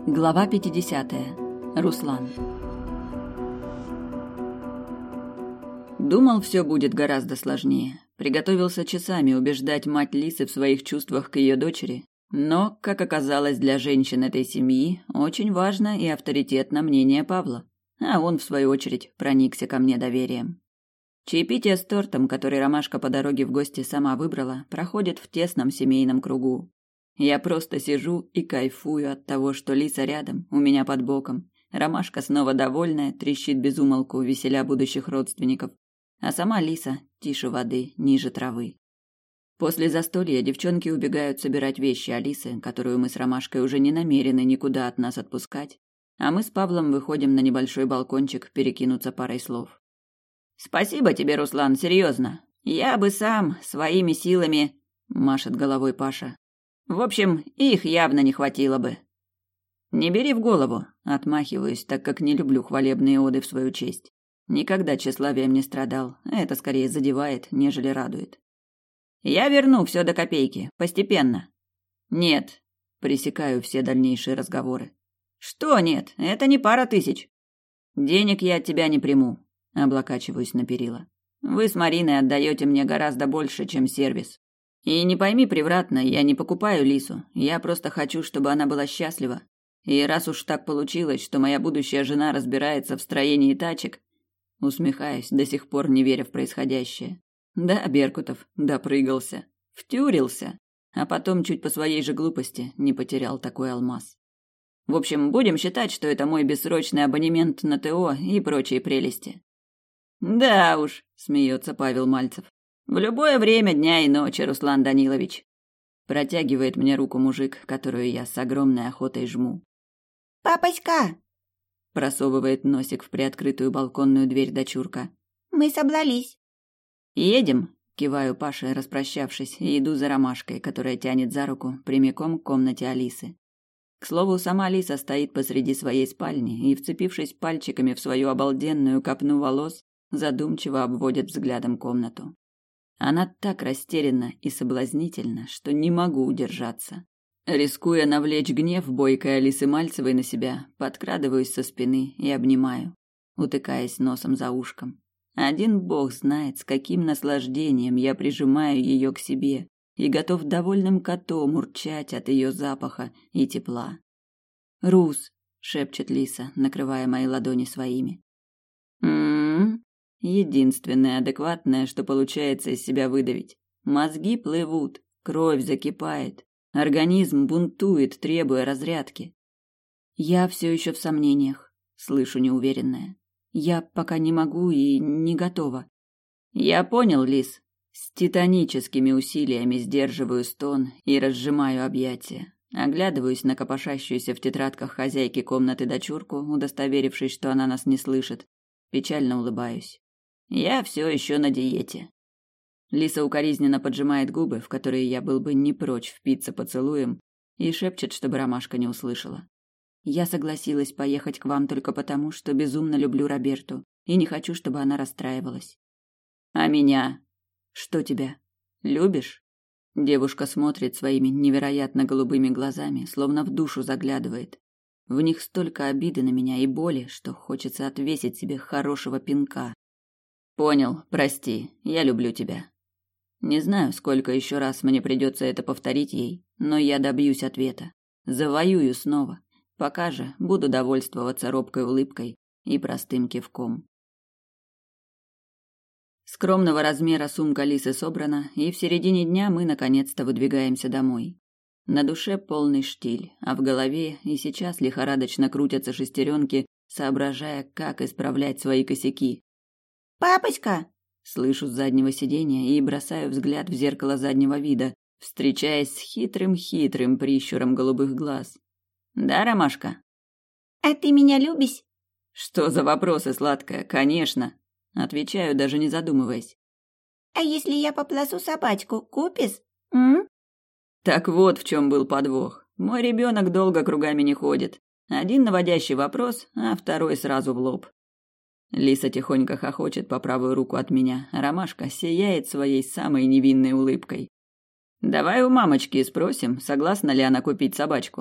Глава 50. Руслан. Думал, все будет гораздо сложнее. Приготовился часами убеждать мать Лисы в своих чувствах к ее дочери. Но, как оказалось, для женщин этой семьи очень важно и авторитетно мнение Павла. А он, в свою очередь, проникся ко мне доверием. Чаепитие с тортом, который Ромашка по дороге в гости сама выбрала, проходит в тесном семейном кругу. Я просто сижу и кайфую от того, что Лиса рядом, у меня под боком. Ромашка снова довольная, трещит без умолку, веселя будущих родственников. А сама Лиса тише воды, ниже травы. После застолья девчонки убегают собирать вещи Алисы, которую мы с Ромашкой уже не намерены никуда от нас отпускать. А мы с Павлом выходим на небольшой балкончик перекинуться парой слов. «Спасибо тебе, Руслан, серьезно. Я бы сам, своими силами...» – машет головой Паша. В общем, их явно не хватило бы. Не бери в голову, отмахиваюсь, так как не люблю хвалебные оды в свою честь. Никогда тщеславием не страдал, это скорее задевает, нежели радует. Я верну все до копейки, постепенно. Нет, пресекаю все дальнейшие разговоры. Что нет, это не пара тысяч. Денег я от тебя не приму, облокачиваюсь на перила. Вы с Мариной отдаете мне гораздо больше, чем сервис. И не пойми превратно, я не покупаю Лису, я просто хочу, чтобы она была счастлива. И раз уж так получилось, что моя будущая жена разбирается в строении тачек, усмехаюсь, до сих пор не веря в происходящее. Да, Беркутов допрыгался, втюрился, а потом чуть по своей же глупости не потерял такой алмаз. В общем, будем считать, что это мой бессрочный абонемент на ТО и прочие прелести. Да уж, смеется Павел Мальцев. В любое время дня и ночи, Руслан Данилович. Протягивает мне руку мужик, которую я с огромной охотой жму. Папочка! Просовывает носик в приоткрытую балконную дверь дочурка. Мы собрались. Едем, киваю Паше, распрощавшись, и иду за Ромашкой, которая тянет за руку прямиком к комнате Алисы. К слову, сама Алиса стоит посреди своей спальни и, вцепившись пальчиками в свою обалденную копну волос, задумчиво обводит взглядом комнату. Она так растерянна и соблазнительна, что не могу удержаться. Рискуя навлечь гнев бойкой Алисы Мальцевой на себя, подкрадываюсь со спины и обнимаю, утыкаясь носом за ушком. Один бог знает, с каким наслаждением я прижимаю ее к себе и готов довольным котом урчать от ее запаха и тепла. «Рус!» — шепчет Лиса, накрывая мои ладони своими. «М-м-м!» Единственное адекватное, что получается из себя выдавить. Мозги плывут, кровь закипает, организм бунтует, требуя разрядки. Я все еще в сомнениях, слышу неуверенное. Я пока не могу и не готова. Я понял, Лис. С титаническими усилиями сдерживаю стон и разжимаю объятия. Оглядываюсь на копошащуюся в тетрадках хозяйки комнаты дочурку, удостоверившись, что она нас не слышит. Печально улыбаюсь. Я все еще на диете. Лиса укоризненно поджимает губы, в которые я был бы не прочь впиться поцелуем, и шепчет, чтобы Ромашка не услышала. Я согласилась поехать к вам только потому, что безумно люблю Роберту и не хочу, чтобы она расстраивалась. А меня? Что тебя? Любишь? Девушка смотрит своими невероятно голубыми глазами, словно в душу заглядывает. В них столько обиды на меня и боли, что хочется отвесить себе хорошего пинка. Понял, прости, я люблю тебя. Не знаю, сколько еще раз мне придется это повторить ей, но я добьюсь ответа. Завоюю снова. Пока же буду довольствоваться робкой улыбкой и простым кивком. Скромного размера сумка Лисы собрана, и в середине дня мы наконец-то выдвигаемся домой. На душе полный штиль, а в голове и сейчас лихорадочно крутятся шестеренки, соображая, как исправлять свои косяки. Папочка! Слышу с заднего сиденья и бросаю взгляд в зеркало заднего вида, встречаясь с хитрым-хитрым прищуром голубых глаз. Да, Ромашка? А ты меня любишь? Что за вопросы, сладкая? Конечно. Отвечаю, даже не задумываясь. А если я поплосу собачку, купишь? М? Так вот в чем был подвох. Мой ребенок долго кругами не ходит. Один наводящий вопрос, а второй сразу в лоб. Лиса тихонько хохочет по правую руку от меня, а Ромашка сияет своей самой невинной улыбкой. «Давай у мамочки спросим, согласна ли она купить собачку».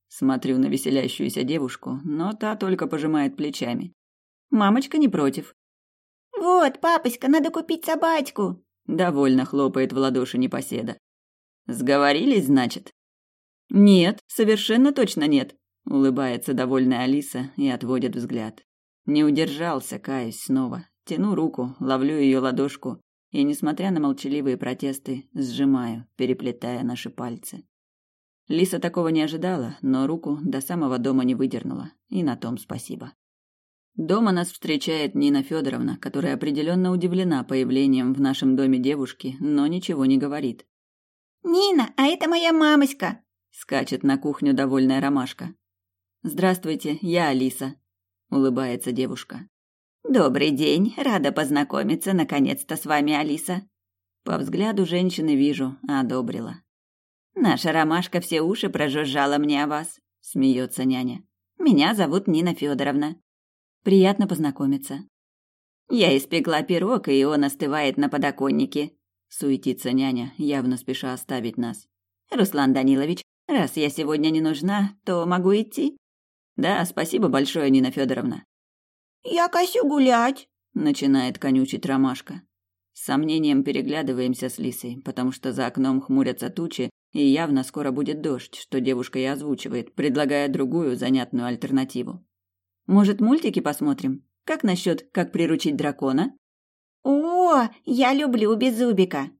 Смотрю на веселящуюся девушку, но та только пожимает плечами. Мамочка не против. «Вот, папочка, надо купить собачку!» Довольно хлопает в ладоши непоседа. Сговорились, значит? Нет, совершенно точно нет. Улыбается довольная Алиса и отводит взгляд. Не удержался, каюсь снова. Тяну руку, ловлю ее ладошку и, несмотря на молчаливые протесты, сжимаю, переплетая наши пальцы. Лиса такого не ожидала, но руку до самого дома не выдернула, и на том спасибо. Дома нас встречает Нина Федоровна, которая определенно удивлена появлением в нашем доме девушки, но ничего не говорит. «Нина, а это моя мамочка!» Скачет на кухню довольная Ромашка. «Здравствуйте, я Алиса», — улыбается девушка. «Добрый день, рада познакомиться наконец-то с вами, Алиса». По взгляду женщины вижу, одобрила. «Наша Ромашка все уши прожужжала мне о вас», — смеется няня. «Меня зовут Нина Федоровна». «Приятно познакомиться». «Я испекла пирог, и он остывает на подоконнике», — суетится няня, явно спеша оставить нас. «Руслан Данилович, раз я сегодня не нужна, то могу идти?» «Да, спасибо большое, Нина Федоровна». «Я косю гулять», — начинает конючить Ромашка. С сомнением переглядываемся с Лисой, потому что за окном хмурятся тучи, и явно скоро будет дождь, что девушка и озвучивает, предлагая другую занятную альтернативу. «Может, мультики посмотрим? Как насчет «Как приручить дракона»?» «О, я люблю Беззубика»,